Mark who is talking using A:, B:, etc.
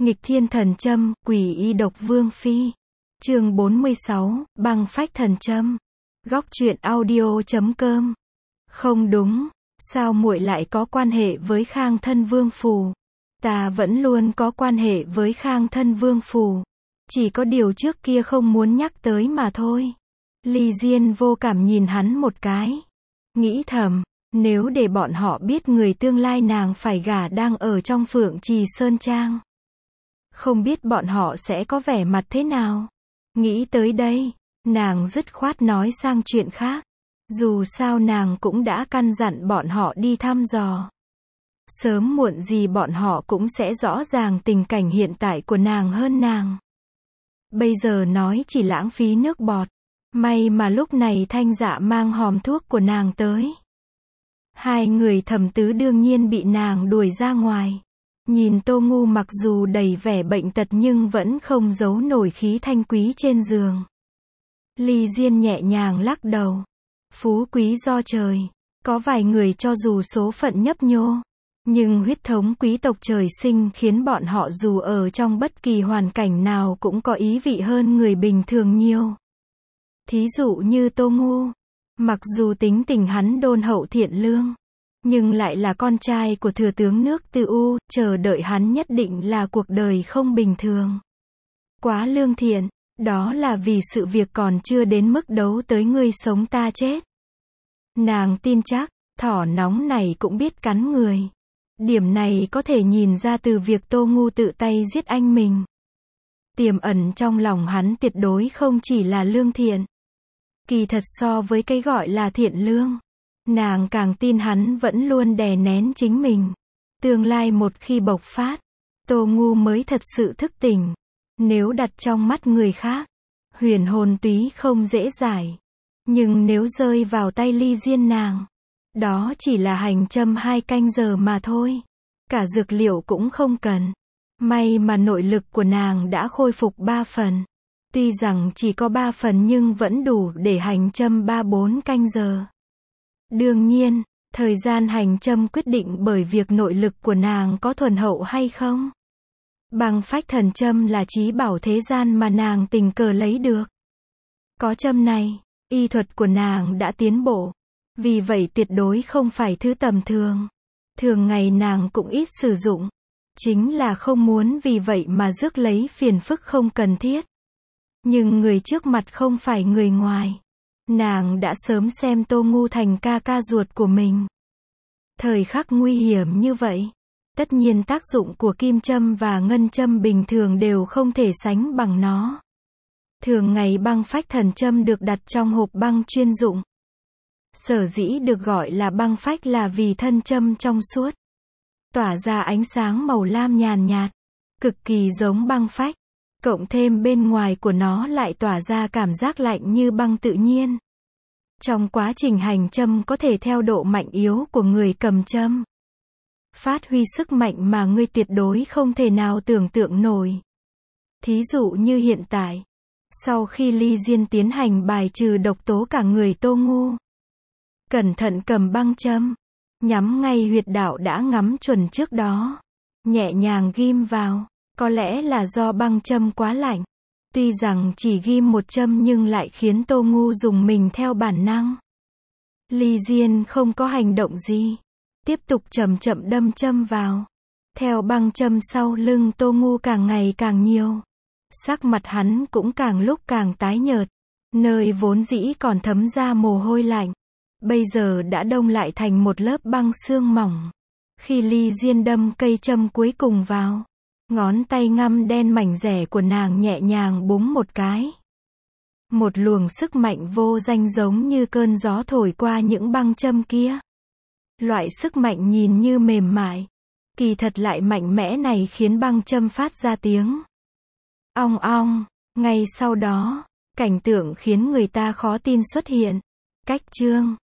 A: Nghịch thiên thần châm, quỷ y độc vương phi. Chương 46, băng phách thần châm. Góc truyện audio.com. Không đúng, sao muội lại có quan hệ với Khang Thân Vương Phù? Ta vẫn luôn có quan hệ với Khang Thân Vương Phù. Chỉ có điều trước kia không muốn nhắc tới mà thôi. Ly Diên vô cảm nhìn hắn một cái. Nghĩ thầm, nếu để bọn họ biết người tương lai nàng phải gả đang ở trong Phượng Trì Sơn Trang, không biết bọn họ sẽ có vẻ mặt thế nào. Nghĩ tới đây, nàng dứt khoát nói sang chuyện khác. Dù sao nàng cũng đã căn dặn bọn họ đi thăm dò. Sớm muộn gì bọn họ cũng sẽ rõ ràng tình cảnh hiện tại của nàng hơn nàng. Bây giờ nói chỉ lãng phí nước bọt. May mà lúc này Thanh Dạ mang hòm thuốc của nàng tới. Hai người Thẩm Tứ đương nhiên bị nàng đuổi ra ngoài. Nhìn Tô Ngu mặc dù đầy vẻ bệnh tật nhưng vẫn không giấu nổi khí thanh quý trên giường. Ly Diên nhẹ nhàng lắc đầu. Phú quý do trời. Có vài người cho dù số phận nhấp nhô, nhưng huyết thống quý tộc trời sinh khiến bọn họ dù ở trong bất kỳ hoàn cảnh nào cũng có ý vị hơn người bình thường nhiều. Thí dụ như Tô Ngu. Mặc dù tính tình hắn đôn hậu thiện lương, nhưng lại là con trai của thừa tướng nước Từ U, chờ đợi hắn nhất định là cuộc đời không bình thường. Quá lương thiện, đó là vì sự việc còn chưa đến mức đấu tới ngươi sống ta chết. Nàng tin chắc, thỏ nóng này cũng biết cắn người. Điểm này có thể nhìn ra từ việc Tô Ngu tự tay giết anh mình. Tiềm ẩn trong lòng hắn tuyệt đối không chỉ là lương thiện. Kỳ thật so với cái gọi là thiện lương, nàng càng tin hắn vẫn luôn đè nén chính mình. Tương lai một khi bộc phát, Tô Ngu mới thật sự thức tỉnh. Nếu đặt trong mắt người khác, huyền hồn túy không dễ giải. Nhưng nếu rơi vào tay Ly Diên nàng, đó chỉ là hành châm 2 canh giờ mà thôi. Cả dược liệu cũng không cần. May mà nội lực của nàng đã khôi phục 3 phần. Tuy rằng chỉ có 3 phần nhưng vẫn đủ để hành châm 3-4 canh giờ. Đương nhiên, thời gian hành châm quyết định bởi việc nội lực của nàng có thuần hậu hay không. Băng phách thần châm là trí bảo thế gian mà nàng tình cờ lấy được. Có châm này, y thuật của nàng đã tiến bộ. Vì vậy tuyệt đối không phải thứ tầm thường. Thường ngày nàng cũng ít sử dụng. Chính là không muốn vì vậy mà rước lấy phiền phức không cần thiết. Nhưng người trước mặt không phải người ngoài. Nàng đã sớm xem Tô Ngu thành ca ca ruột của mình. Thời khắc nguy hiểm như vậy, tất nhiên tác dụng của kim châm và ngân châm bình thường đều không thể sánh bằng nó. Thường ngày băng phách thần châm được đặt trong hộp băng chuyên dụng. Sở dĩ được gọi là băng phách là vì thân châm trong suốt, tỏa ra ánh sáng màu lam nhàn nhạt, cực kỳ giống băng phách. Cộng thêm bên ngoài của nó lại tỏa ra cảm giác lạnh như băng tự nhiên. Trong quá trình hành châm có thể theo độ mạnh yếu của người cầm châm, phát huy sức mạnh mà ngươi tuyệt đối không thể nào tưởng tượng nổi. Thí dụ như hiện tại, sau khi Ly Diên tiến hành bài trừ độc tố cả người Tô Ngu, cẩn thận cầm băng châm, nhắm ngay huyệt đạo đã ngắm chuẩn trước đó, nhẹ nhàng ghim vào. Có lẽ là do băng châm quá lạnh. Tuy rằng chỉ ghim một châm nhưng lại khiến Tô Ngu dùng mình theo bản năng. Ly Diên không có hành động gì. Tiếp tục chậm chậm đâm châm vào. Theo băng châm sau lưng Tô Ngu càng ngày càng nhiều. Sắc mặt hắn cũng càng lúc càng tái nhợt. Nơi vốn dĩ còn thấm ra mồ hôi lạnh, bây giờ đã đông lại thành một lớp băng xương mỏng. Khi Ly Diên đâm cây châm cuối cùng vào, ngón tay ngăm đen mảnh rẻ của nàng nhẹ nhàng búng một cái. Một luồng sức mạnh vô danh giống như cơn gió thổi qua những băng châm kia. Loại sức mạnh nhìn như mềm mại, kỳ thật lại mạnh mẽ này khiến băng châm phát ra tiếng ong ong. Ngay sau đó, cảnh tượng khiến người ta khó tin xuất hiện. Cách chương